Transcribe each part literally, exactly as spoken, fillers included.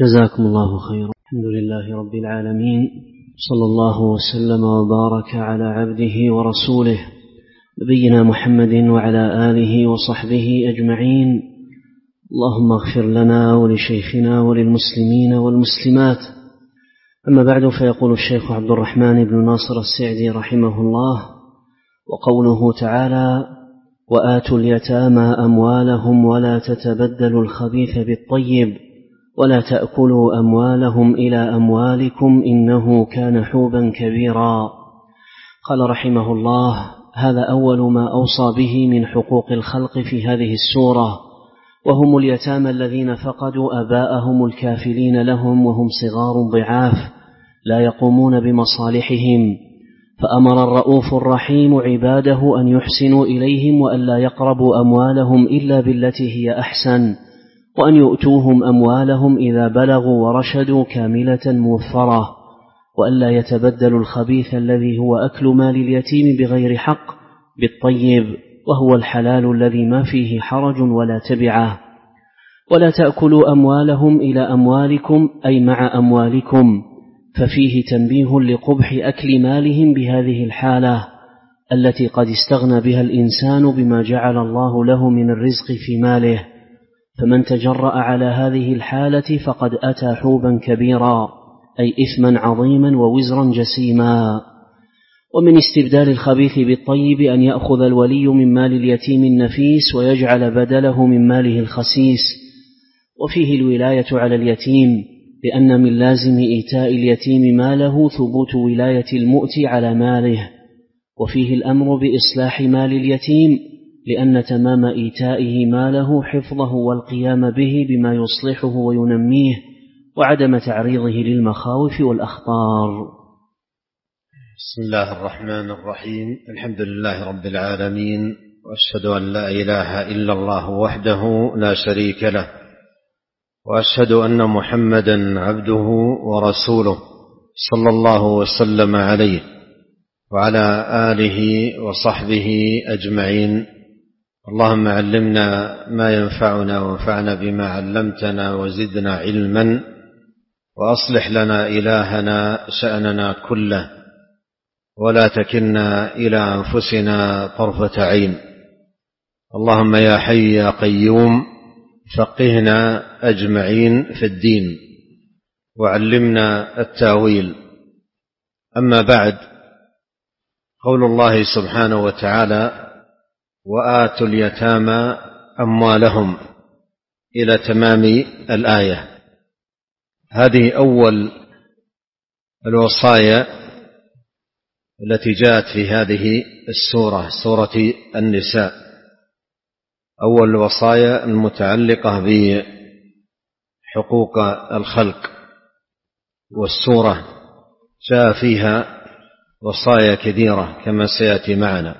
جزاكم الله خيرا. الحمد لله رب العالمين، صلى الله وسلم وبارك على عبده ورسوله نبينا محمد وعلى آله وصحبه أجمعين. اللهم اغفر لنا ولشيخنا وللمسلمين والمسلمات. أما بعد، فيقول الشيخ عبد الرحمن بن ناصر السعدي رحمه الله: وقوله تعالى: وآتوا اليتامى أموالهم ولا تتبدلوا الخبيث بالطيب ولا تأكلوا أموالهم إلى أموالكم إنه كان حوبا كبيرا. قال رحمه الله: هذا أول ما أوصى به من حقوق الخلق في هذه السورة، وهم اليتامى الذين فقدوا أباءهم الكافلين لهم وهم صغار ضعاف لا يقومون بمصالحهم، فأمر الرؤوف الرحيم عباده أن يحسنوا إليهم وأن لا يقربوا أموالهم إلا بالتي هي أحسن، وأن يؤتوهم أموالهم إذا بلغوا ورشدوا كاملة موفرة، وأن لا يتبدلوا الخبيث الذي هو أكل مال اليتيم بغير حق بالطيب، وهو الحلال الذي ما فيه حرج ولا تبعه. ولا تأكلوا أموالهم إلى أموالكم أي مع أموالكم، ففيه تنبيه لقبح أكل مالهم بهذه الحالة التي قد استغنى بها الإنسان بما جعل الله له من الرزق في ماله، فمن تجرأ على هذه الحالة فقد أتى حوبا كبيرا أي إثما عظيما ووزرا جسيما. ومن استبدال الخبيث بالطيب أن يأخذ الولي من مال اليتيم النفيس ويجعل بدله من ماله الخسيس، وفيه الولاية على اليتيم، لأن من لازم إيتاء اليتيم ماله ثبوت ولاية المؤتي على ماله، وفيه الأمر بإصلاح مال اليتيم، لأن تمام إيتائه ماله حفظه والقيام به بما يصلحه وينميه، وعدم تعريضه للمخاوف والأخطار. بسم الله الرحمن الرحيم. الحمد لله رب العالمين، وأشهد أن لا إله إلا الله وحده لا شريك له، وأشهد أن محمدا عبده ورسوله صلى الله وسلم عليه وعلى آله وصحبه أجمعين. اللهم علمنا ما ينفعنا وانفعنا بما علمتنا وزدنا علما، وأصلح لنا إلهنا شأننا كله، ولا تكلنا إلى أنفسنا طرفة عين. اللهم يا حي يا قيوم فقهنا أجمعين في الدين، وعلمنا التاويل. أما بعد، قول الله سبحانه وتعالى: وآتوا اليتامى أموالهم إلى تمام الآية، هذه أول الوصايا التي جاءت في هذه السورة، سورة النساء، أول الوصايا المتعلقة بحقوق الخلق. والسورة جاء فيها وصايا كثيرة كما سيأتي معنا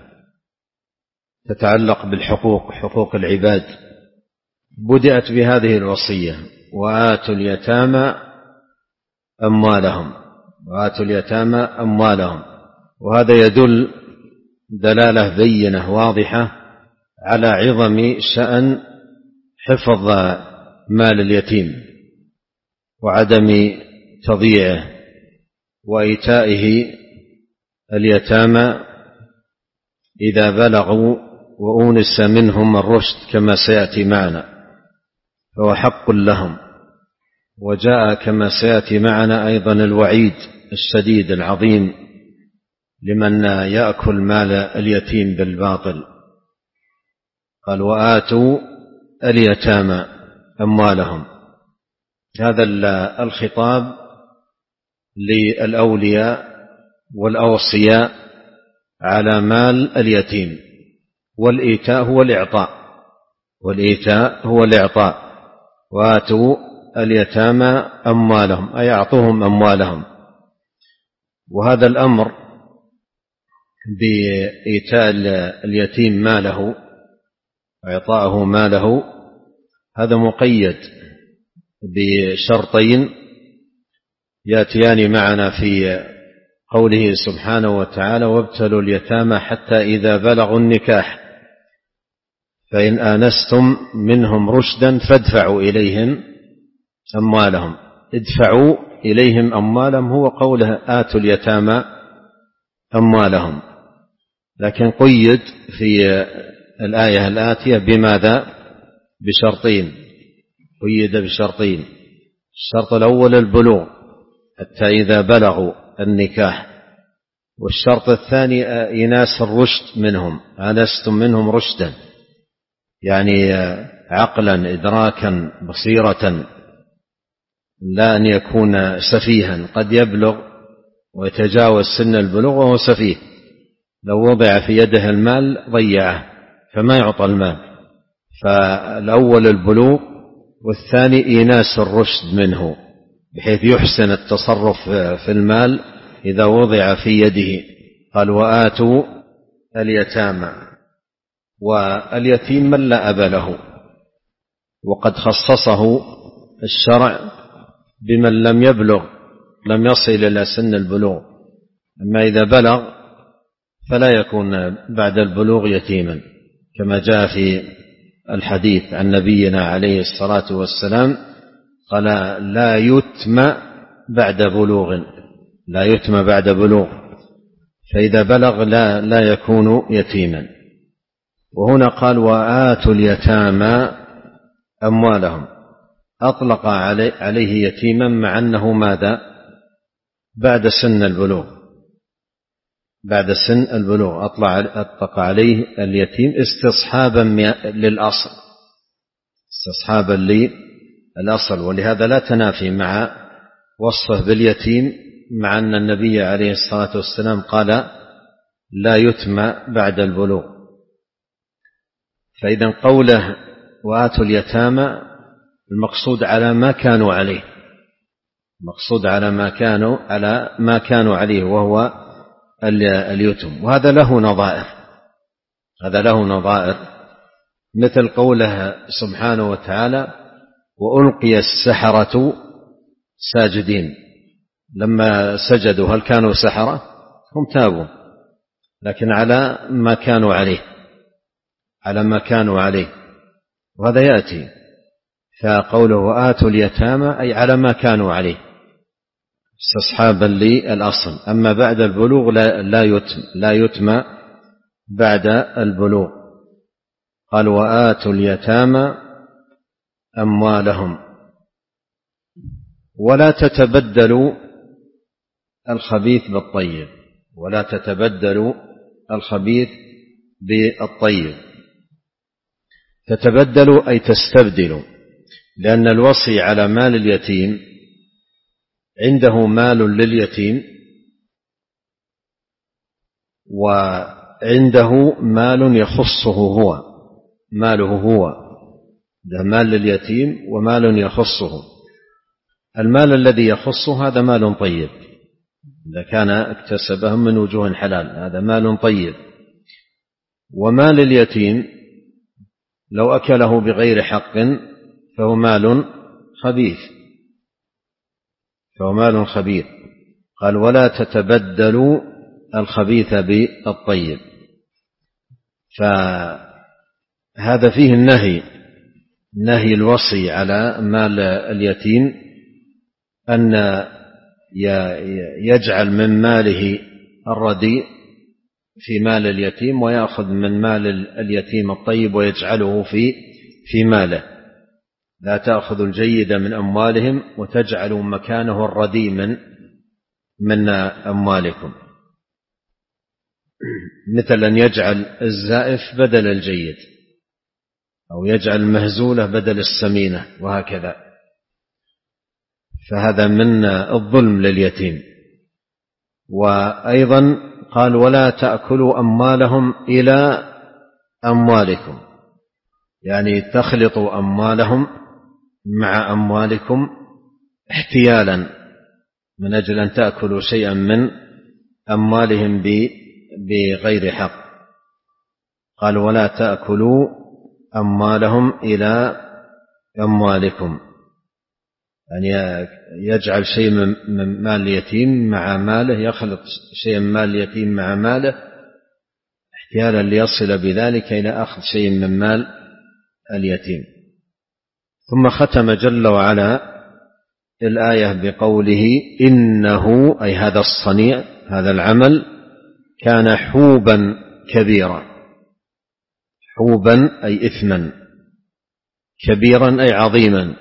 تتعلق بالحقوق، حقوق العباد. بدأت بهذه الوصية: وآتوا اليتامى أموالهم، وآتوا اليتامى أموالهم، وهذا يدل دلالة بينة واضحة على عظم شأن حفظ مال اليتيم وعدم تضييعه وإيتائه اليتامى إذا بلغوا وأونس منهم الرشد كما سيأتي معنا، فهو حق لهم. وجاء كما سيأتي معنا أيضا الوعيد الشديد العظيم لمن يأكل مال اليتيم بالباطل. قال: وآتوا اليتامى أموالهم. هذا الخطاب للأولياء والأوصياء على مال اليتيم، والإيتاء هو الإعطاء، والإيتاء هو الإعطاء. وآتوا اليتامى أموالهم أي أعطوهم أموالهم. وهذا الأمر بإيتاء اليتيم ماله وإعطاءه ماله هذا مقيد بشرطين يأتيان معنا في قوله سبحانه وتعالى: وابتلوا اليتامى حتى إذا بلغوا النكاح فإن آنستم منهم رشدا فادفعوا إليهم أموالهم. ادفعوا إليهم أموالهم هو قوله آتوا اليتامى أموالهم، لكن قيد في الآية الآتية بماذا؟ بشرطين، قيد بشرطين. الشرط الأول البلوغ حتى إذا بلغوا النكاح، والشرط الثاني إناس الرشد منهم، آنستم منهم رشدا، يعني عقلا إدراكا بصيرة، لا أن يكون سفيها، قد يبلغ ويتجاوز سن البلوغ وهو سفيه، لو وضع في يده المال ضيعه فما يعطى المال. فالأول البلوغ، والثاني إيناس الرشد منه بحيث يحسن التصرف في المال إذا وضع في يده. قال وآتوا اليتامى، واليتيم من لا أب له، وقد خصصه الشرع بمن لم يبلغ، لم يصل إلى سن البلوغ، أما إذا بلغ فلا يكون بعد البلوغ يتيما، كما جاء في الحديث عن نبينا عليه الصلاة والسلام قال لا يتم بعد بلوغ، لا يتم بعد بلوغ، فإذا بلغ لا, لا يكون يتيما. وهنا قال وآتوا اليتامى أموالهم، أطلق عليه يتيما مع أنه ماذا؟ بعد سن البلوغ، بعد سن البلوغ أطلق عليه اليتيم استصحابا للأصل، استصحابا للأصل. ولهذا لا تنافي مع وصفه باليتيم مع أن النبي عليه الصلاة والسلام قال لا يتم بعد البلوغ. فإذا قوله وآتوا اليتامى المقصود على ما كانوا عليه، المقصود على ما كانوا على ما كانوا عليه وهو اليتم. وهذا له نظائر، هذا له نظائر مثل قوله سبحانه وتعالى وألقي السحرة ساجدين، لما سجدوا هل كانوا سحرة؟ هم تابوا، لكن على ما كانوا عليه، على ما كانوا عليه، وهذا يأتي. فقوله وآتوا اليتامى أي على ما كانوا عليه استصحابا للأصل. أما بعد البلوغ لا, لا يتم لا يتم بعد البلوغ. قال وآتوا اليتامى أموالهم ولا تتبدلوا الخبيث بالطيب، ولا تتبدلوا الخبيث بالطيب. تتبدلوا أي تستبدلوا، لأن الوصي على مال اليتيم عنده مال لليتيم وعنده مال يخصه هو، ماله هو، ده مال لليتيم ومال يخصه. المال الذي يخصه هذا مال طيب إذا كان اكتسبه من وجوه حلال، هذا مال طيب. ومال اليتيم لو أكله بغير حق فهو مال خبيث، فهو مال خبيث. قال ولا تتبدلوا الخبيث بالطيب. فهذا فيه النهي، نهي الوصي على مال اليتيم أن يجعل من ماله الرديء في مال اليتيم ويأخذ من مال اليتيم الطيب ويجعله في في ماله. لا تأخذوا الجيد من أموالهم وتجعلوا مكانه الرديء من من أموالكم، مثل أن يجعل الزائف بدل الجيد أو يجعل المهزولة بدل السمينة وهكذا. فهذا من الظلم لليتيم. وأيضا قال ولا تأكلوا أموالهم إلى أموالكم، يعني تخلطوا أموالهم مع أموالكم احتيالا من أجل أن تأكلوا شيئا من أموالهم بغير حق. قال ولا تأكلوا أموالهم إلى أموالكم، يعني يجعل شيء من مال اليتيم مع ماله، يخلط شيء من مال اليتيم مع ماله احتيالا ليصل بذلك إلى أخذ شيء من مال اليتيم. ثم ختم جل وعلا الآية بقوله إنه، أي هذا الصنيع هذا العمل كان حوبا كبيرا. حوبا أي إثما، كبيرا أي عظيما.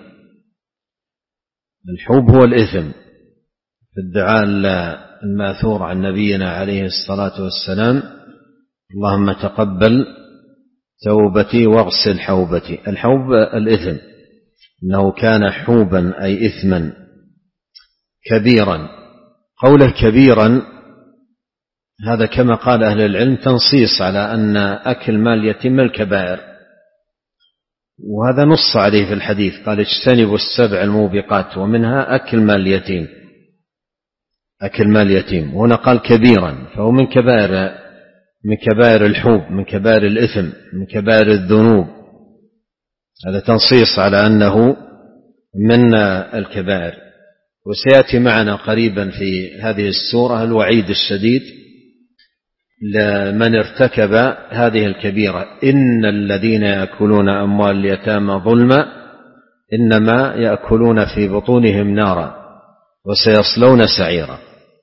الحوب هو الإثم في الدعاء الماثور عن نبينا عليه الصلاة والسلام: اللهم تقبل توبتي واغسل حوبتي. الحوب الإثم، إنه كان حوبا أي إثما كبيرا. قوله كبيرا هذا كما قال أهل العلم تنصيص على أن أكل مال يتيم من الكبائر، وهذا نص عليه في الحديث، قال اجتنبوا السبع الموبقات ومنها أكل مال يتيم. أكل مال يتيم، وهنا قال كبيرا، فهو من كبائر من كبائر الحوب، من كبائر الإثم، من كبائر الذنوب. هذا تنصيص على أنه من الكبائر. وسيأتي معنا قريبا في هذه السورة الوعيد الشديد لمن ارتكب هذه الكبيرة: إن الذين يأكلون أموال اليتامى ظلما إنما يأكلون في بطونهم نارا وسيصلون سعيرا.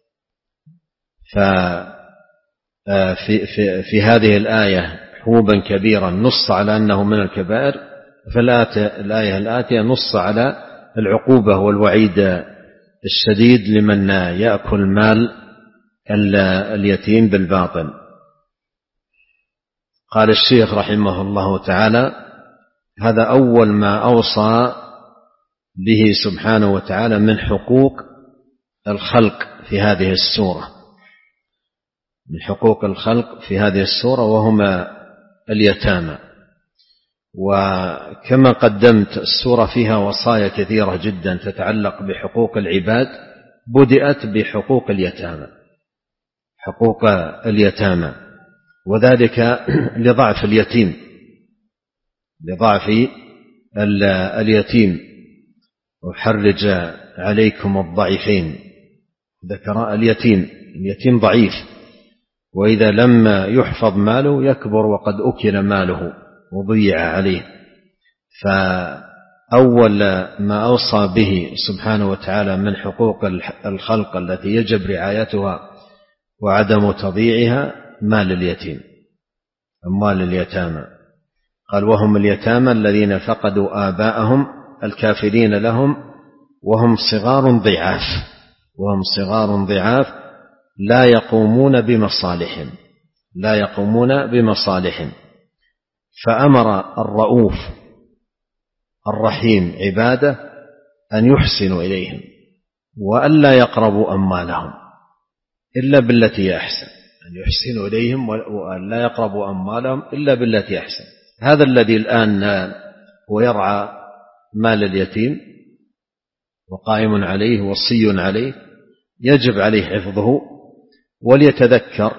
ففي في في هذه الآية حوبا كبيرا نص على أنه من الكبائر، في الآية الآتية نص على العقوبة والوعيد الشديد لمن يأكل مال اليتيم بالباطل. قال الشيخ رحمه الله تعالى: هذا أول ما أوصى به سبحانه وتعالى من حقوق الخلق في هذه السورة، من حقوق الخلق في هذه السورة وهما اليتامى. وكما قدمت السورة فيها وصايا كثيرة جدا تتعلق بحقوق العباد، بدأت بحقوق اليتامى، حقوق اليتامى، وذلك لضعف اليتيم، لضعف اليتيم. وحرج عليكم الضعيفين، ذكر اليتيم، اليتيم ضعيف، وإذا لم يحفظ ماله يكبر وقد أكل ماله وضيع عليه. فأول ما أوصى به سبحانه وتعالى من حقوق الخلق التي يجب رعايتها وعدم تضييعها مال اليتيم، أموال اليتامى. قال: وهم اليتامى الذين فقدوا آباءهم الكافلين لهم وهم صغار ضعاف، وهم صغار ضعاف لا يقومون بمصالحهم، لا يقومون بمصالحهم. فأمر الرؤوف الرحيم عباده أن يحسنوا إليهم وألا يقربوا أموالهم إلا بالتي أحسن، أن يحسنوا إليهم وأن لا يقربوا أموالهم إلا بالتي أحسن. هذا الذي الآن هو يرعى مال اليتيم وقائم عليه وصي عليه يجب عليه حفظه، وليتذكر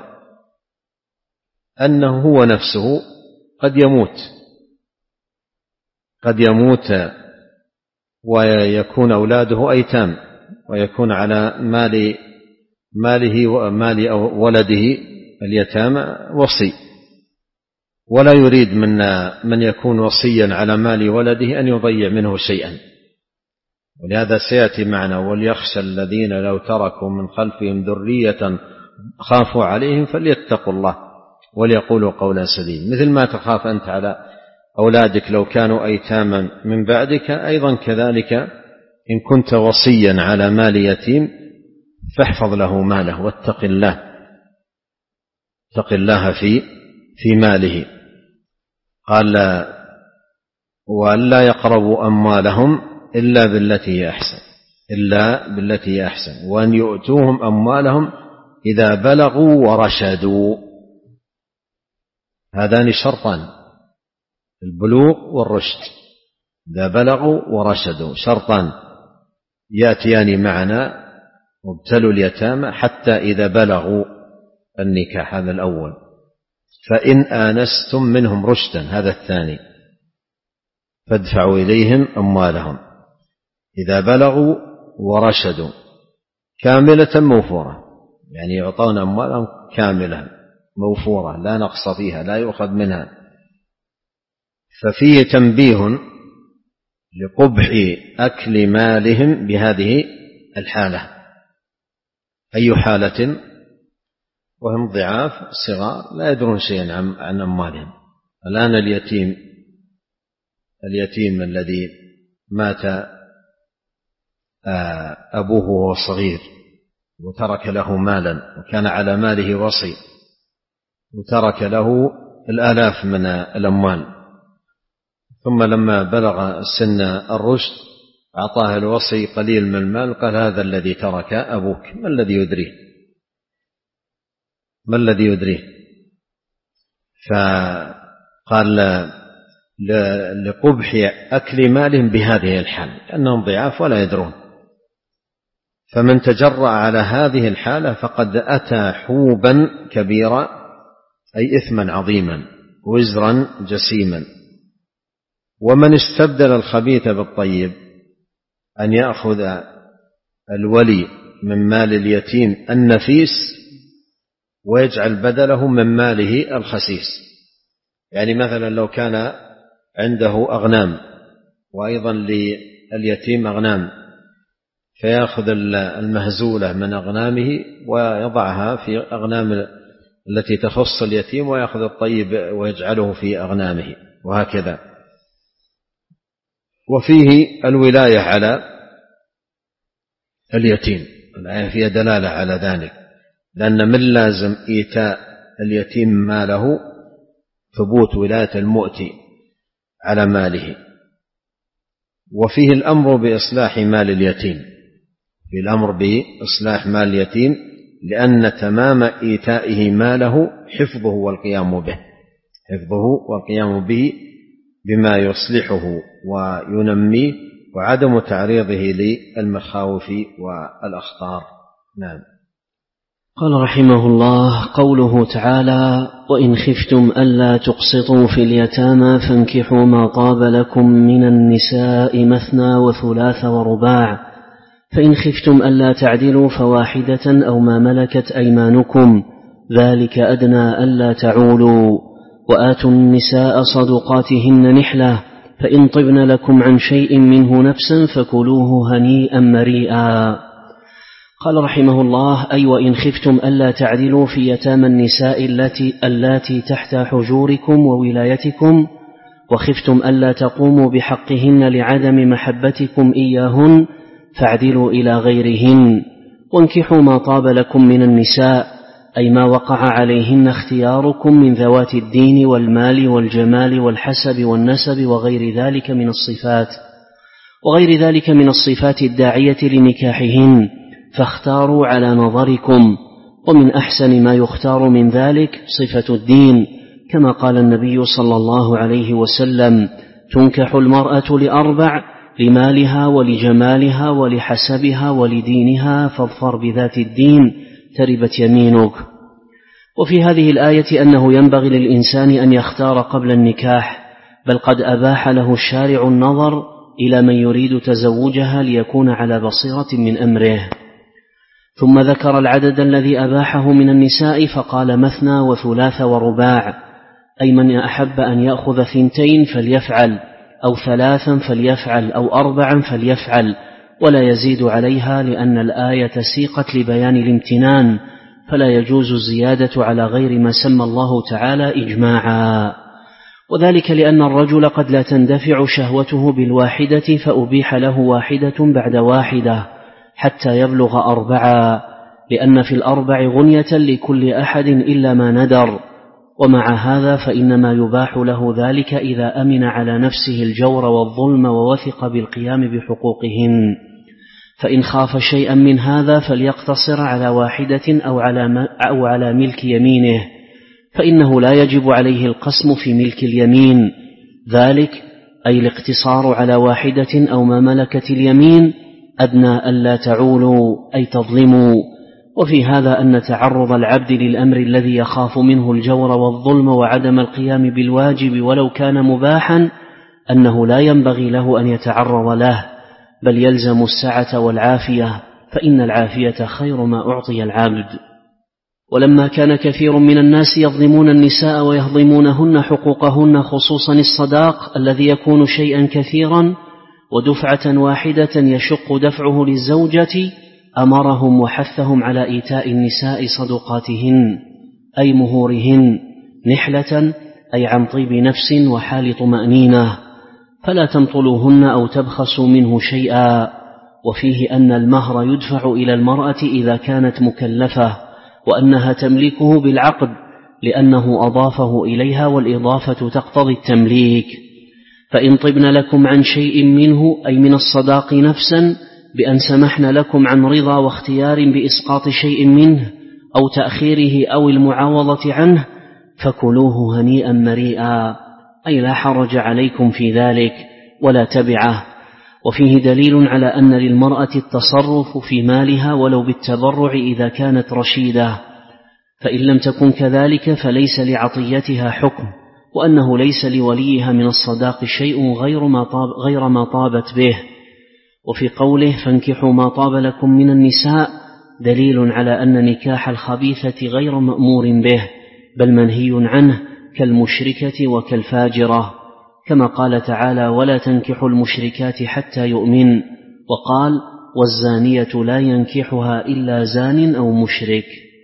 أنه هو نفسه قد يموت، قد يموت ويكون أولاده أيتام، ويكون على مال ماله ومال ولده اليتامى وصي، ولا يريد من من يكون وصيا على مال ولده أن يضيع منه شيئا. ولهذا سيأتي معنا: وليخشى الذين لو تركوا من خلفهم ذرية خافوا عليهم فليتقوا الله وليقولوا قولا سديدا. مثل ما تخاف أنت على أولادك لو كانوا أيتاما من بعدك، أيضا كذلك إن كنت وصيا على مال يتيم فاحفظ له ماله واتق الله، اتق الله في في ماله. قال: وألا يقربوا أموالهم إلا بالتي هي أحسن، إلا بالتي هي أحسن، وأن يؤتوهم أموالهم إذا بلغوا ورشدوا. هذان شرطان: البلوغ والرشد. إذا بلغوا ورشدوا شرطان يأتيان معنا: وابتلوا اليتامى حتى إذا بلغوا النكاح، هذا الأول، فإن آنستم منهم رشدا، هذا الثاني، فادفعوا إليهم أموالهم إذا بلغوا ورشدوا كاملة موفورة، يعني يعطون أموالهم كاملة موفورة لا نقص فيها، لا يؤخذ منها. ففيه تنبيه لقبح أكل مالهم بهذه الحالة. أي حالة؟ وهم ضعاف صغار لا يدرون شيئا عن أموالهم. الآن اليتيم اليتيم الذي مات أبوه وهو صغير وترك له مالا وكان على ماله وصي وترك له الآلاف من الأموال، ثم لما بلغ سن الرشد أعطاه الوصي قليل من المال، قال هذا الذي ترك أبوك، ما الذي يدريه ما الذي يدريه فقال لقبح أكل مالهم بهذه الحال، لأنهم ضعاف ولا يدرون. فمن تجرأ على هذه الحالة فقد أتى حوبا كبيرا، أي إثما عظيما وزرا جسيما. ومن استبدل الخبيث بالطيب، أن يأخذ الولي من مال اليتيم النفيس ويجعل بدله من ماله الخسيس. يعني مثلا لو كان عنده أغنام وأيضا لليتيم أغنام، فيأخذ المهزولة من أغنامه ويضعها في أغنام التي تخص اليتيم، ويأخذ الطيب ويجعله في أغنامه، وهكذا. وفيه الولاية على اليتيم، الآية فيها دلالة على ذلك، لأن من لازم إيتاء اليتيم ماله ثبوت ولاية المؤتي على ماله. وفيه الأمر بإصلاح مال اليتيم، في الأمر بإصلاح مال اليتيم، لأن تمام إيتائه ماله حفظه والقيام به حفظه والقيام به بما يصلحه وينميه، وعدم تعريضه للمخاوف والأخطار. نعم. قال رحمه الله: قوله تعالى: وإن خفتم ألا تقسطوا في اليتامى فانكحوا ما طاب لكم من النساء مثنى وثلاث ورباع، فإن خفتم ألا تعدلوا فواحدة أو ما ملكت أيمانكم ذلك أدنى ألا تعولوا، وآتوا النساء صدقاتهن نحلة، فإن طبن لكم عن شيء منه نفسا فكلوه هنيئا مريئا. قال رحمه الله: أي وإن خفتم ألا تعدلوا في يتامى النساء التي, التي تحت حجوركم وولايتكم، وخفتم ألا تقوموا بحقهن لعدم محبتكم إياهن، فاعدلوا إلى غيرهن، وانكحوا ما طاب لكم من النساء، أي ما وقع عليهن اختياركم من ذوات الدين والمال والجمال والحسب والنسب وغير ذلك من الصفات وغير ذلك من الصفات الداعية لنكاحهن، فاختاروا على نظركم. ومن أحسن ما يختار من ذلك صفة الدين، كما قال النبي صلى الله عليه وسلم: تنكح المرأة لأربع: لمالها ولجمالها ولحسبها ولدينها، فاظفر بذات الدين تربت يمينك. وفي هذه الآية أنه ينبغي للإنسان أن يختار قبل النكاح، بل قد أباح له الشارع النظر إلى من يريد تزوجها ليكون على بصيرة من أمره. ثم ذكر العدد الذي أباحه من النساء فقال: مثنى وثلاث ورباع، أي من أحب أن يأخذ ثنتين فليفعل، أو ثلاثا فليفعل، أو أربعا فليفعل، ولا يزيد عليها، لأن الآية سيقت لبيان الامتنان، فلا يجوز الزيادة على غير ما سمى الله تعالى إجماعا. وذلك لأن الرجل قد لا تندفع شهوته بالواحدة، فأبيح له واحدة بعد واحدة حتى يبلغ أربعا، لأن في الأربع غنية لكل أحد إلا ما ندر. ومع هذا فإنما يباح له ذلك إذا أمن على نفسه الجور والظلم ووثق بالقيام بحقوقهن. فإن خاف شيئا من هذا فليقتصر على واحدة أو على, أو على ملك يمينه، فإنه لا يجب عليه القسم في ملك اليمين، ذلك أي الاقتصار على واحدة أو ما ملكت اليمين أدنى ألا تعولوا، أي تظلموا. وفي هذا أن تعرض العبد للأمر الذي يخاف منه الجور والظلم وعدم القيام بالواجب ولو كان مباحا، أنه لا ينبغي له أن يتعرض له، بل يلزم السعة والعافية، فإن العافية خير ما أعطي العبد. ولما كان كثير من الناس يظلمون النساء ويهضمونهن حقوقهن، خصوصا الصداق الذي يكون شيئا كثيرا، ودفعة واحدة يشق دفعه للزوجة أمرهم وحثهم على إيتاء النساء صدقاتهن أي مهورهن نحلة أي عن طيب نفس وحال طمأنينة، فلا تنطلوهن أو تبخسوا منه شيئا. وفيه أن المهر يدفع إلى المرأة إذا كانت مكلفة، وأنها تملكه بالعقد لأنه أضافه إليها، والإضافة تقتضي التمليك. فإن طبن لكم عن شيء منه أي من الصداق نفسا بأن سمحن لكم عن رضا واختيار بإسقاط شيء منه أو تأخيره أو المعاوضة عنه فكلوه هنيئا مريئا، أي لا حرج عليكم في ذلك ولا تبعه. وفيه دليل على أن للمرأة التصرف في مالها ولو بالتبرع إذا كانت رشيدة، فإن لم تكن كذلك فليس لعطيتها حكم، وأنه ليس لوليها من الصداق شيء غير ما, طاب غير ما طابت به. وفي قوله فانكحوا ما طاب لكم من النساء دليل على أن نكاح الخبيثة غير مأمور به، بل منهي عنه كالمشركة وكالفاجرة، كما قال تعالى ولا تنكحوا المشركات حتى يؤمن، وقال والزانية لا ينكحها إلا زان أو مشرك.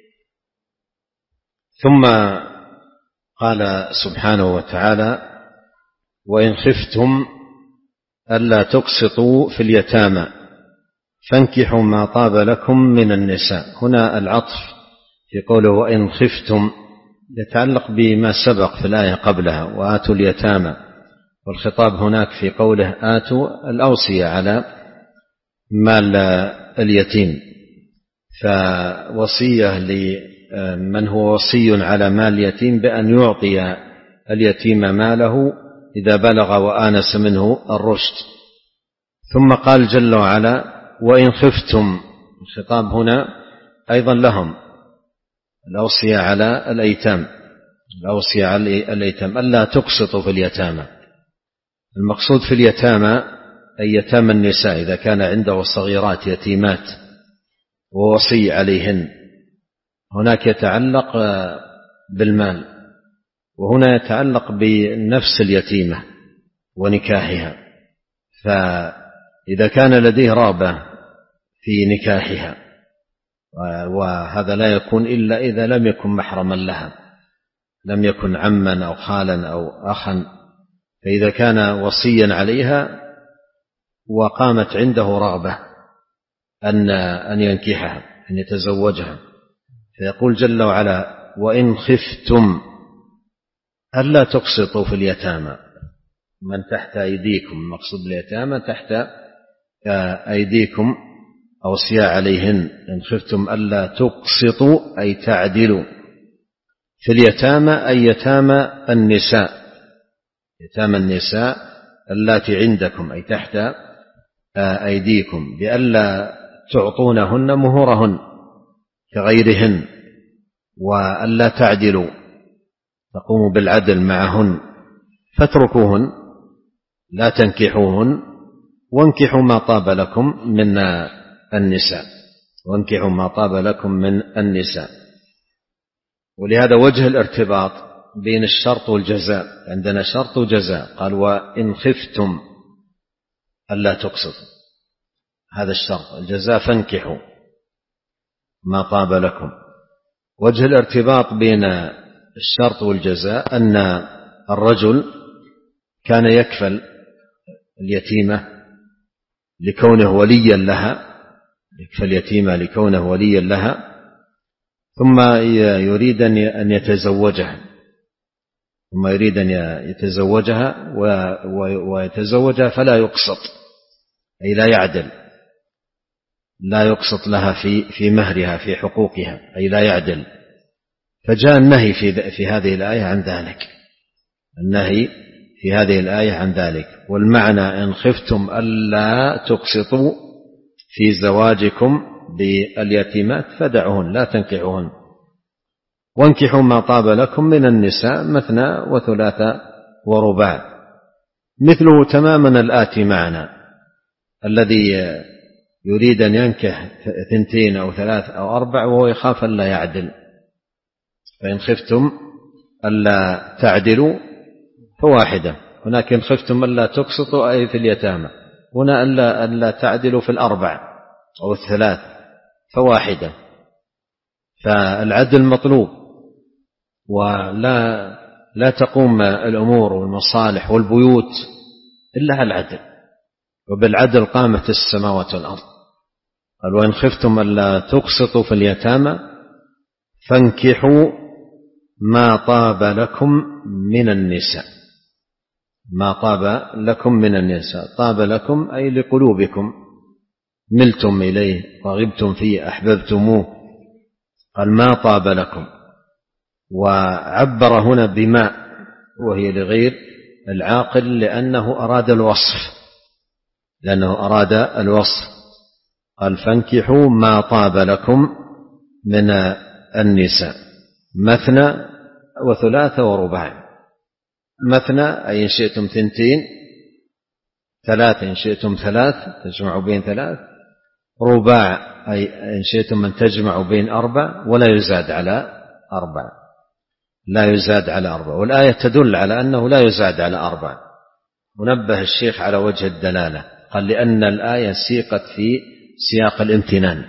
ثم قال سبحانه وتعالى وإن خفتم ألا تقسطوا في اليتامى فانكحوا ما طاب لكم من النساء. هنا العطف في قوله وإن خفتم يتعلق بما سبق في الآية قبلها وآتوا اليتامى، والخطاب هناك في قوله آتوا الأوصية على مال اليتيم، فوصية لمن هو وصي على مال اليتيم بأن يعطي اليتيم ماله إذا بلغ وآنس منه الرشد. ثم قال جل وعلا وإن خفتم، الخطاب هنا أيضا لهم الأوصية على الأيتام، الأوصية على الأيتام ألا تقسطوا في اليتامى. المقصود في اليتامى أي يتامى النساء إذا كان عنده صغيرات يتيمات ووصي عليهن، هناك يتعلق بالمال، وهنا يتعلق بنفس اليتيمة ونكاحها، فإذا كان لديه رغبة في نكاحها، وهذا لا يكون إلا إذا لم يكن محرما لها، لم يكن عما أو خالا أو أخا، فإذا كان وصيا عليها وقامت عنده رغبة أن أن ينكحها أن يتزوجها، فيقول جل وعلا وإن خفتم ألا تقسطوا في اليتامى، من تحت أيديكم، مقصود اليتامى تحت أيديكم أوصياء عليهن، إن خفتم ألا تقسطوا أي تعدلوا في اليتامى أي يتامى النساء، يتامى النساء اللاتي عندكم أي تحت أيديكم، بألا تعطونهن مهورهن كغيرهن، وألا تعدلوا تقوموا بالعدل معهن، فاتركوهن لا تنكحوهن، وانكحوا ما طاب لكم من النساء، وانكحوا ما طاب لكم من النساء. ولهذا وجه الارتباط بين الشرط والجزاء، عندنا شرط وجزاء، قال وإن خفتم ألا تقسطوا، هذا الشرط، الجزاء فانكحوا ما طاب لكم. وجه الارتباط بين الشرط والجزاء أن الرجل كان يكفل اليتيمة لكونه وليا لها، يكفل اليتيمة لكونه وليا لها، ثم يريد أن يتزوجها، ثم يريد أن يتزوجها ويتزوجها فلا يقسط، أي لا يعدل، لا يقسط لها في في مهرها في حقوقها، أي لا يعدل. فجاء النهي في في هذه الآية عن ذلك، النهي في هذه الآية عن ذلك. والمعنى إن خفتم ألا تقسطوا في زواجكم باليتيمات فدعوهن لا تنكحوهن، وانكحوا ما طاب لكم من النساء مثنى وثلاث ورباع، مثله تماما الآتي معنا، الذي يريد أن ينكح ثنتين أو ثلاث أو أربع وهو يخاف ألا يعدل. فإن خفتم ألا تعدلوا فواحدة، هناك إن خفتم ألا تقسطوا أي في اليتامى، هنا ألا, ألا تعدلوا في الأربع أو الثلاث فواحدة. فالعدل مطلوب، ولا لا تقوم الأمور والمصالح والبيوت إلا على العدل، وبالعدل قامت السماوات والأرض. قال وإن خفتم ألا تقسطوا في اليتامى فانكحوا ما طاب لكم من النساء. ما طاب لكم من النساء، طاب لكم أي لقلوبكم، ملتم إليه رغبتم فيه أحببتموه. قال ما طاب لكم، وعبر هنا بما وهي لغير العاقل لأنه أراد الوصف لأنه أراد الوصف قال فانكحوا ما طاب لكم من النساء مثنى وثلاثة ورباع. مثنى أي إن شئتم ثنتين، ثلاثة إن شئتم ثلاث تجمعوا بين ثلاث، رباع أي إن شئتم أن تجمعوا بين أربع ولا يزاد على أربع، لا يزاد على أربع. والآية تدل على أنه لا يزاد على أربع. ونبه الشيخ على وجه الدلالة، قال لأن الآية سيقت في سياق الامتنان،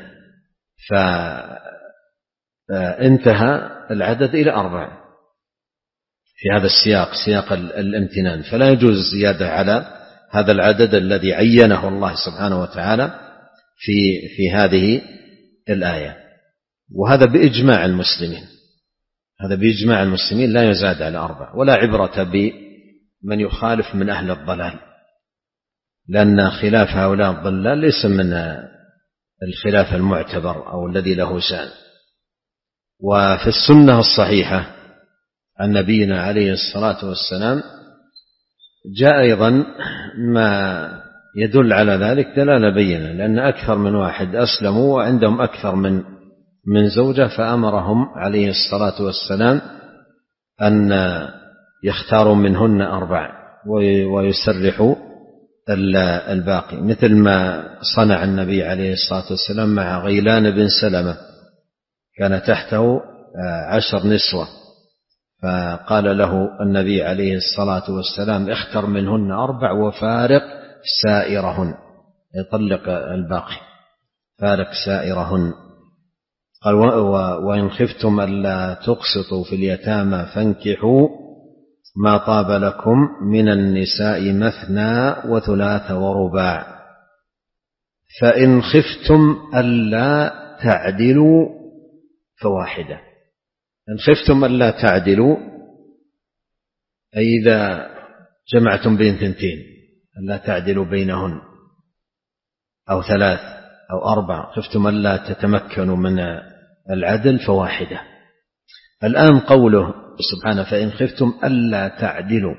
فانتهى العدد إلى أربع في هذا السياق، سياق الامتنان، فلا يجوز زيادة على هذا العدد الذي عينه الله سبحانه وتعالى في في هذه الآية. وهذا بإجماع المسلمين، هذا بإجماع المسلمين لا يزاد على أربع. ولا عبرة بمن يخالف من أهل الضلال، لأن خلاف هؤلاء الضلال ليس من الخلاف المعتبر أو الذي له شأن. وفي السنة الصحيحة عن نبينا عليه الصلاة والسلام جاء أيضا ما يدل على ذلك دلالة بينة، لأن أكثر من واحد أسلموا وعندهم أكثر من من زوجة، فأمرهم عليه الصلاة والسلام أن يختاروا منهن أربع ويسرحوا الباقي، مثل ما صنع النبي عليه الصلاة والسلام مع غيلان بن سلمة، كان تحته عشر نسوة، فقال له النبي عليه الصلاة والسلام اختر منهن أربع وفارق سائرهن، يطلق الباقي، فارق سائرهن. قال وإن خفتم ألا تقسطوا في اليتامى فانكحوا ما طاب لكم من النساء مثنى وثلاث ورباع فإن خفتم ألا تعدلوا فواحدة. إن خفتم ألا تعدلوا أي إذا جمعتم بين ثنتين ألا تعدلوا بينهن، أو ثلاث أو أربع، خفتم ألا تتمكنوا من العدل فواحدة. الآن قوله سبحانه فإن خفتم ألا تعدلوا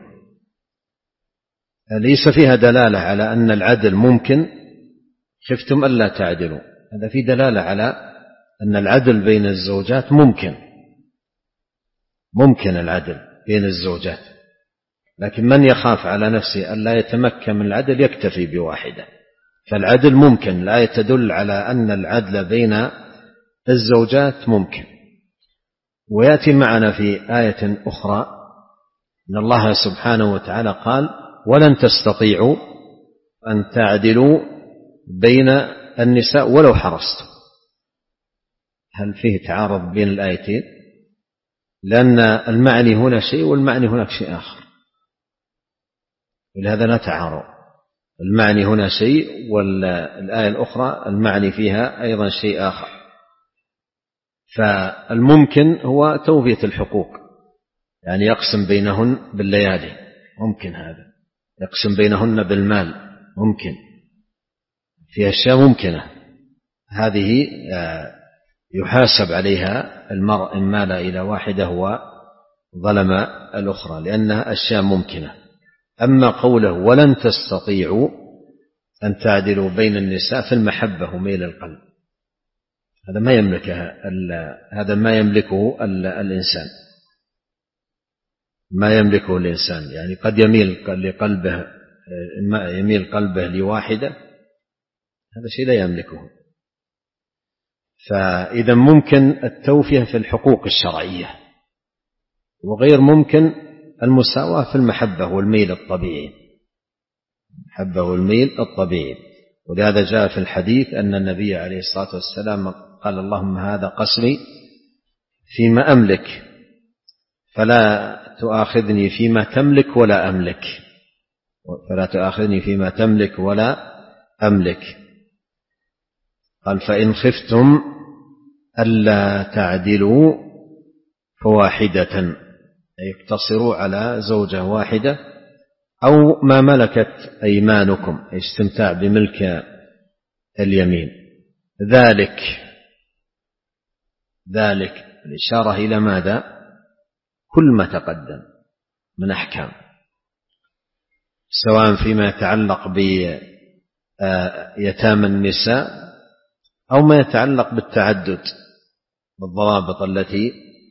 ليس فيها دلالة على أن العدل ممكن. خفتم ألا تعدلوا هذا في دلالة على أن العدل بين الزوجات ممكن، ممكن العدل بين الزوجات، لكن من يخاف على نفسه ألا يتمكن من العدل يكتفي بواحدة. فالعدل ممكن، الآية تدل على أن العدل بين الزوجات ممكن. ويأتي معنا في آية أخرى أن الله سبحانه وتعالى قال ولن تستطيعوا أن تعدلوا بين النساء ولو حرصتم. هل فيه تعارض بين الآيتين؟ لأن المعني هنا شيء والمعني هناك شيء آخر، ولهذا لا تعارض. المعني هنا شيء والآية الأخرى المعني فيها أيضا شيء آخر. فالممكن هو توفية الحقوق، يعني يقسم بينهن بالليالي، ممكن هذا. يقسم بينهن بالمال، ممكن. في أشياء ممكنة هذه يحاسب عليها المرء إن مال إلى واحدة وظلم الأخرى، لأنها أشياء ممكنة. أما قوله ولن تستطيعوا أن تعدلوا بين النساء في المحبة وميل القلب، هذا ما يملكه هذا ما يملكه الإنسان، ما يملكه الإنسان. يعني قد يميل لقلبه يميل قلبه لواحدة، هذا شيء لا يملكه. فإذا ممكن التوفية في الحقوق الشرعية، وغير ممكن المساواة في المحبة والميل الطبيعي. محبة والميل الطبيعي. ولهذا جاء في الحديث أن النبي عليه الصلاة والسلام قال اللهم هذا قسمي فيما أملك فلا تؤاخذني فيما تملك ولا أملك فلا تؤاخذني فيما تملك ولا أملك. قال فإن خفتم ألا تعدلوا فواحدة، أي اقتصروا على زوجة واحدة أو ما ملكت أيمانكم، استمتاع بملك اليمين. ذلك ذلك الإشارة إلى ماذا؟ كل ما تقدم من أحكام، سواء فيما يتعلق بيتامى النساء أو ما يتعلق بالتعدد بالضوابط التي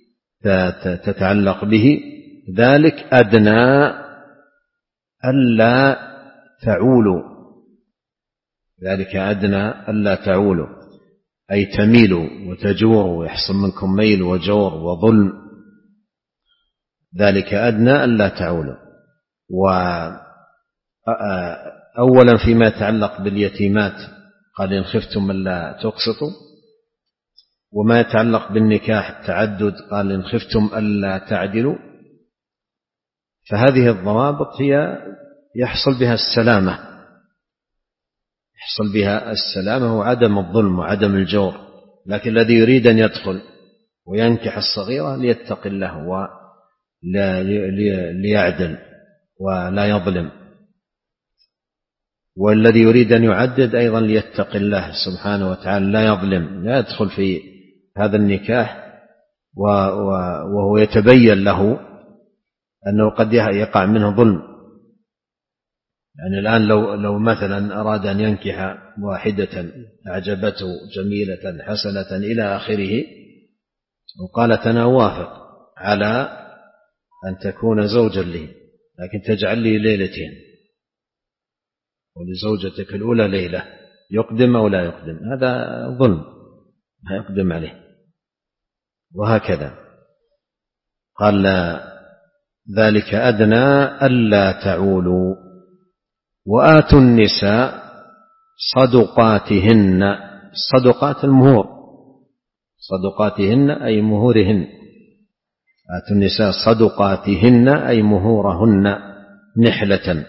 تتعلق به. ذلك أدنى ألا تعولوا، ذلك أدنى ألا تعولوا أي تميلوا وتجوروا ويحصل منكم ميل وجور وظلم. ذلك أدنى ألا تعولوا. وأولا فيما يتعلق باليتيمات قال إن خفتم ألا تقسطوا، وما يتعلق بالنكاح التعدد قال إن خفتم ألا تعدلوا. فهذه الضوابط هي يحصل بها السلامة، يحصل بها السلامة وعدم الظلم وعدم الجور. لكن الذي يريد أن يدخل وينكح الصغيرة ليتق الله وليعدل ولا يظلم، والذي يريد أن يعدد أيضا ليتق الله سبحانه وتعالى لا يظلم، لا يدخل في هذا النكاح وهو يتبين له أنه قد يقع منه ظلم. يعني الآن لو, لو مثلا أراد أن ينكح واحدة أعجبته جميلة حسنة إلى آخره وقالت أنا أوافق على أن تكون زوجا لي لكن تجعل لي ليلتين ولزوجتك الأولى ليلة، يقدم أو لا يقدم؟ هذا ظلم، ما يقدم عليه. وهكذا قال ذلك أدنى ألا تعولوا وآتوا النساء صدقاتهن، صدقات المهور، صدقاتهن أي مهورهن. آتوا النساء صدقاتهن أي مهورهن نحلة،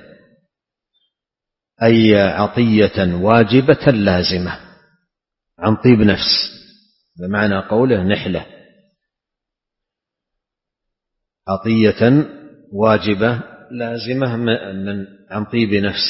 أي عطية واجبة لازمة عن طيب نفس، بمعنى قوله نحلة عطية واجبة لازمة من عن طيب نفس.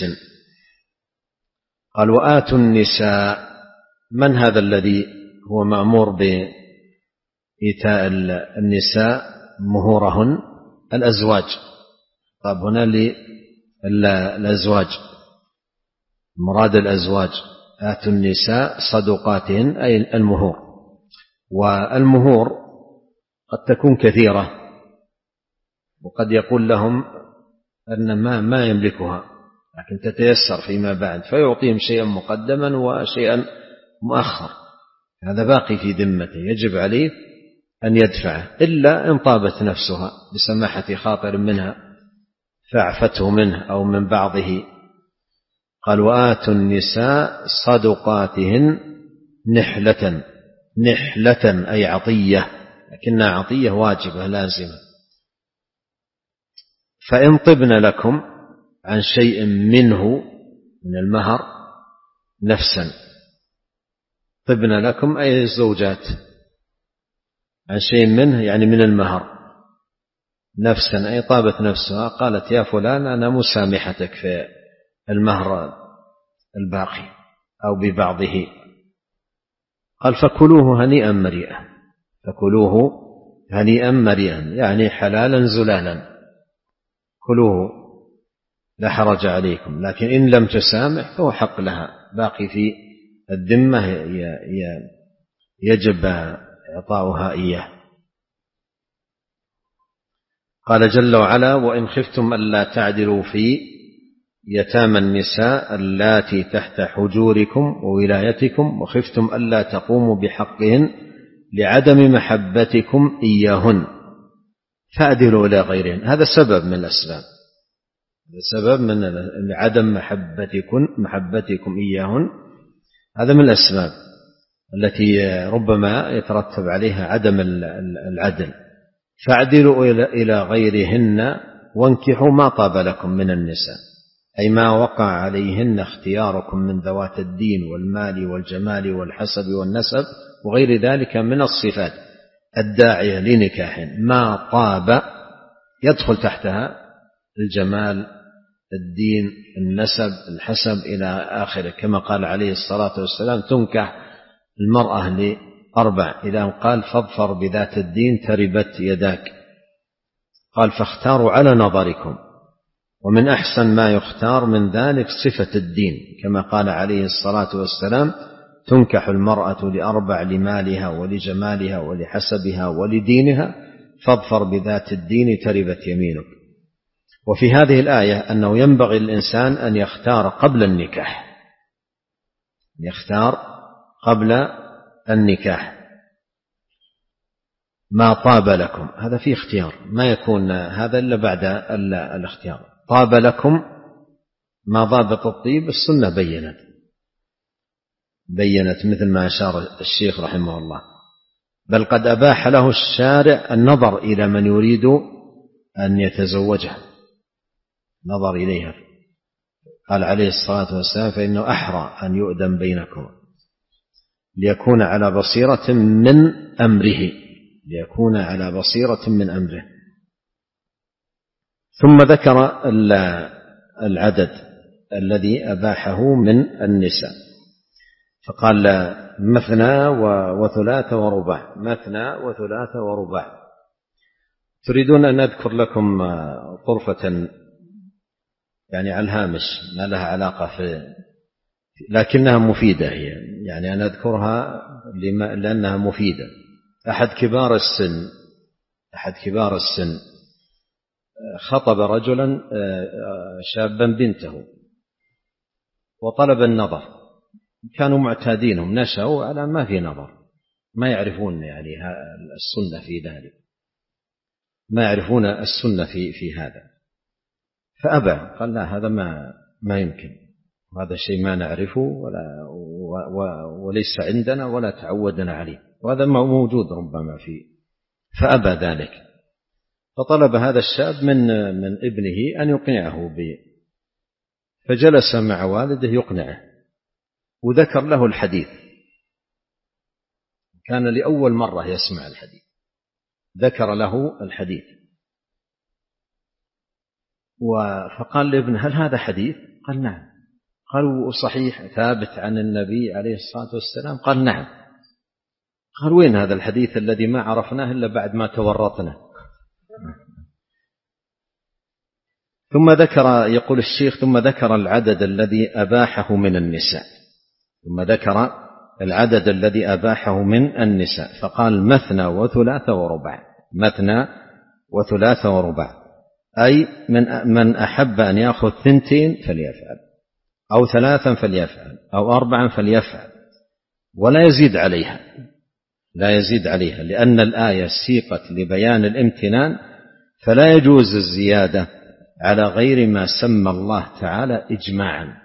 قال وآتوا النساء، من هذا الذي هو مأمور بإيتاء النساء مهورهن؟ الأزواج. طب هنا للأزواج، مراد الأزواج. آتوا النساء صدقاتهن أي المهور. والمهور قد تكون كثيرة، وقد يقول لهم أن ما ما يملكها لكن تتيسر فيما بعد فيعطيهم شيئا مقدما وشيئا مؤخر، هذا باقي في ذمته يجب عليه أن يدفعه، إلا إن طابت نفسها بسماحة خاطر منها فاعفته منه أو من بعضه. قال وآتوا النساء صدقاتهن نحلة، نحلة أي عطية، لكنها عطية واجبة لازمة. فإن طبن لكم عن شيء منه من المهر نفسا، طبن لكم أي الزوجات عن شيء منه يعني من المهر نفسا أي طابت نفسها، قالت يا فلان أنا مسامحتك في المهر الباقي أو ببعضه. قال فكلوه هنيئا مريئا، فكلوه هنيئا مريئا يعني حلالا زلالا، كلوه لا حرج عليكم. لكن إن لم تسامح فهو حق لها، باقي في الذمة يجب إعطاؤها إياه. قال جل وعلا وإن خفتم ألا تعدلوا في يتامى النساء اللاتي تحت حجوركم وولايتكم وخفتم ألا تقوموا بحقهن لعدم محبتكم إياهن فأدلوا إلى غيرهن. هذا سبب من الأسباب، سبب من عدم محبتكم محبتكم إياهن. هذا من الأسباب التي ربما يترتب عليها عدم العدل. فاعدلوا إلى غيرهن وانكحوا ما طاب لكم من النساء، أي ما وقع عليهن اختياركم من ذوات الدين والمال والجمال والحسب والنسب وغير ذلك من الصفات الداعية لنكاح. ما طاب يدخل تحتها الجمال، الدين، النسب، الحسب إلى آخره، كما قال عليه الصلاة والسلام: تنكح المرأة لأربع، إلى أن قال: فاظفر بذات الدين تربت يداك. قال: فاختاروا على نظركم. ومن أحسن ما يختار من ذلك صفة الدين، كما قال عليه الصلاة والسلام: تنكح المرأة لأربع: لمالها ولجمالها ولحسبها ولدينها، فاظفر بذات الدين تربت يمينك. وفي هذه الآية أنه ينبغي للإنسان أن يختار قبل النكاح، يختار قبل النكاح ما طاب لكم. هذا فيه اختيار، ما يكون هذا إلا بعد الاختيار. طاب لكم ما ضابط الطيب السنة بينت بينت مثل ما أشار الشيخ رحمه الله. بل قد أباح له الشارع النظر إلى من يريد أن يتزوجها، نظر إليها. قال عليه الصلاة والسلام: فإنه أحرى أن يؤدم بينكم ليكون على بصيرة من أمره ليكون على بصيرة من أمره. ثم ذكر العدد الذي أباحه من النساء، فقال: مثنى وثلاث ورباع. مثنى وثلاث ورباع. تريدون أن أذكر لكم طرفة يعني على الهامش ما لها علاقة في، لكنها مفيدة هي، يعني أنا أذكرها لأنها مفيدة. أحد كبار السن أحد كبار السن خطب رجلا شابا بنته وطلب النظر. كانوا معتادينهم، نشأوا على ما في نظر، ما يعرفون يعني السنة في ذلك، ما يعرفون السنة في في هذا. فأبى، قال: لا، هذا ما ما يمكن، وهذا شيء ما نعرفه ولا وليس عندنا ولا تعودنا عليه، وهذا موجود ربما فيه. فأبى ذلك. فطلب هذا الشاب من من ابنه أن يقنعه به، فجلس مع والده يقنعه وذكر له الحديث. كان لأول مرة يسمع الحديث، ذكر له الحديث. فقال لابن: هل هذا حديث؟ قال: نعم. قالوا: صحيح ثابت عن النبي عليه الصلاة والسلام؟ قال: نعم. قال: وين هذا الحديث الذي ما عرفناه إلا بعد ما تورطنا؟ ثم ذكر، يقول الشيخ: ثم ذكر العدد الذي أباحه من النساء ثم ذكر العدد الذي أباحه من النساء فقال: مثنى وثلاث ورباع. مثنى وثلاث ورباع، أي من من أحب أن يأخذ ثنتين فليفعل، أو ثلاثا فليفعل، أو أربعا فليفعل، ولا يزيد عليها لا يزيد عليها لأن الآية سيقت لبيان الامتنان، فلا يجوز الزيادة على غير ما سمى الله تعالى إجماعا.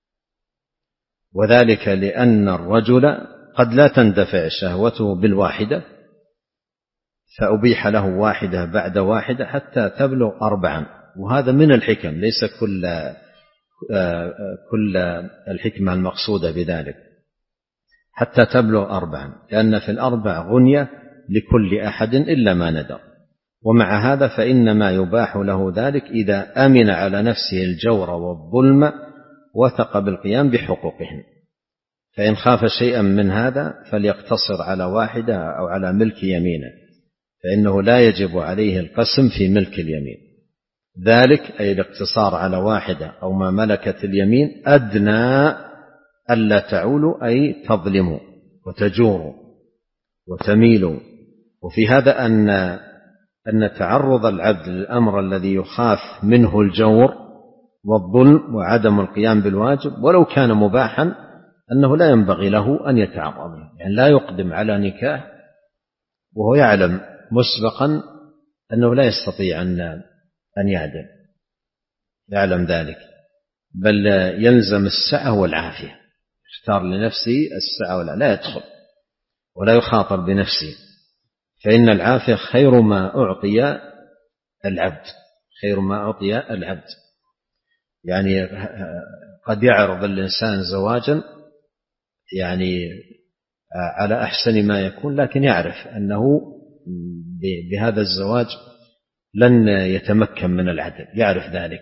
وذلك لأن الرجل قد لا تندفع شهوته بالواحدة، فأبيح له واحدة بعد واحدة حتى تبلغ أربعا. وهذا من الحكم، ليس كل كل الحكمة المقصودة بذلك، حتى تبلغ أربعا، لأن في الأربع غنية لكل أحد إلا ما ندر. ومع هذا فإنما يباح له ذلك إذا أمن على نفسه الجور والظلم وثق بالقيام بحقوقهم. فإن خاف شيئا من هذا فليقتصر على واحدة أو على ملك يمينه، فإنه لا يجب عليه القسم في ملك اليمين. ذلك أي الاقتصار على واحدة أو ما ملكت اليمين أدنى ألا تعولوا، أي تظلموا وتجوروا وتميلوا. وفي هذا أن أن تعرض العبد للأمر الذي يخاف منه الجور والظلم وعدم القيام بالواجب ولو كان مباحا، أنه لا ينبغي له أن يتعرض له، يعني لا يقدم على نكاح وهو يعلم مسبقا أنه لا يستطيع أن أن يعدل، يعلم ذلك، بل يلزم السعة والعافية، اختار لنفسه السعة والعافية، لا يدخل ولا يخاطر بنفسه، فإن العافية خير ما أعطي العبد، خير ما أعطي العبد. يعني قد يعرض الإنسان زواجا يعني على أحسن ما يكون، لكن يعرف أنه بهذا الزواج لن يتمكن من العدل، يعرف ذلك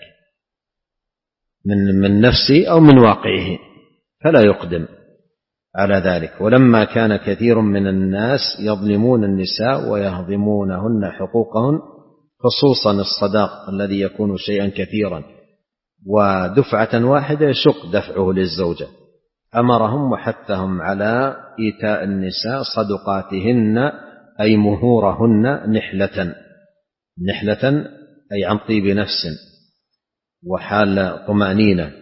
من من نفسه أو من واقعه، فلا يقدم على ذلك. ولما كان كثير من الناس يظلمون النساء ويهضمونهن حقوقهن، خصوصا الصداق الذي يكون شيئا كثيرا ودفعة واحدة يشق دفعه للزوجة، أمرهم وحثهم على إيتاء النساء صدقاتهن أي مهورهن نحلة، نحلة أي عن طيب نفس وحال طمأنينة،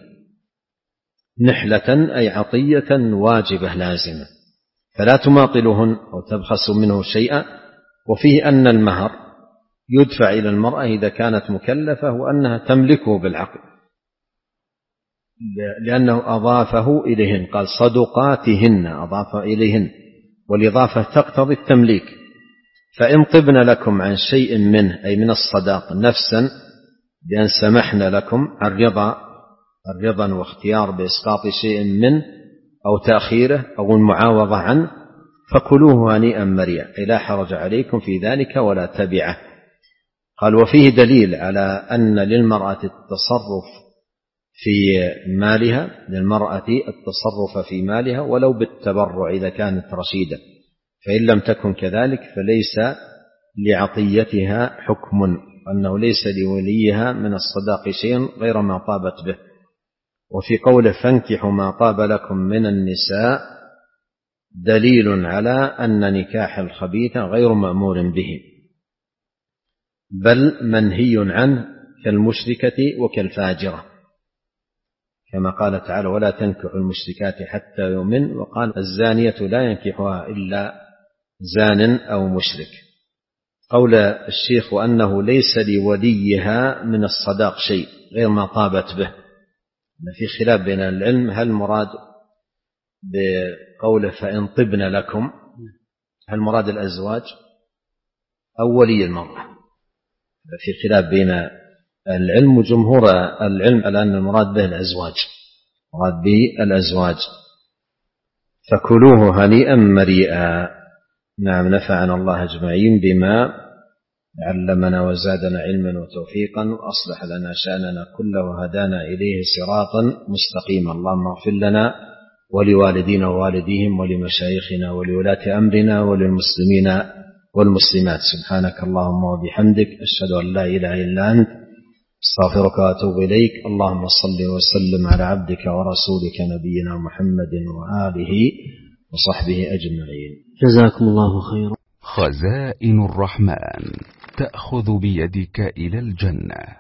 نحلة أي عطية واجبة لازمة، فلا تماطلهن أو تبخس منه شيئا. وفيه أن المهر يدفع إلى المرأة إذا كانت مكلفة وأنها تملكه بالعقل، لأنه أضافه إليهن، قال صدقاتهن أضاف إليهن، والإضافة تقتضي التمليك. فإن طبن لكم عن شيء منه أي من الصداق نفسا بأن سمحن لكم الرضا الرضا واختيار بإسقاط شيء منه أو تأخيره أو المعاوضة عنه، فكلوه هنيئا مريئا، أي لا حرج عليكم في ذلك ولا تبعه. قال وفيه دليل على أن للمرأة التصرف في مالها، للمرأة التصرف في مالها ولو بالتبرع إذا كانت رشيدة، فإن لم تكن كذلك فليس لعطيتها حكم، أنه ليس لوليها من الصداق شيء غير ما طابت به. وفي قوله فانكحوا ما طاب لكم من النساء دليل على أن نكاح الخبيث غير مأمور به، بل منهي عنه كالمشركة وكالفاجرة، كما قال تعالى ولا تنكحوا المشركات حتى يؤمن، وقال الزانية لا ينكحها إلا زان أو مشرك. قول الشيخ وأنه ليس لوليها من الصداق شيء غير ما طابت به، في خلاف بين العلم هل مراد بقوله فإن طبن لكم هل مراد الأزواج أو ولي المرأة، في خلاف بين العلم، وجمهور العلم على أن المراد به الأزواج، مراد به الأزواج. فكلوه هنيئا مريئا. نعم، نفعنا الله أجمعين بما علمنا وزادنا علما وتوفيقا، وأصلح لنا شأننا كله وهدانا إليه صراطا مستقيما. اللهم اغفر لنا ولوالدينا ووالديهم ولمشايخنا ولولاة أمرنا وللمسلمين والمسلمات. سبحانك اللهم وبحمدك، أشهد أن لا إله إلا أنت، استغفرك وأتوب إليك. اللهم صل وسلم على عبدك ورسولك نبينا محمد وآله وصحبه أجمعين. جزاكم الله خيرا. خزائن الرحمن تأخذ بيدك إلى الجنة.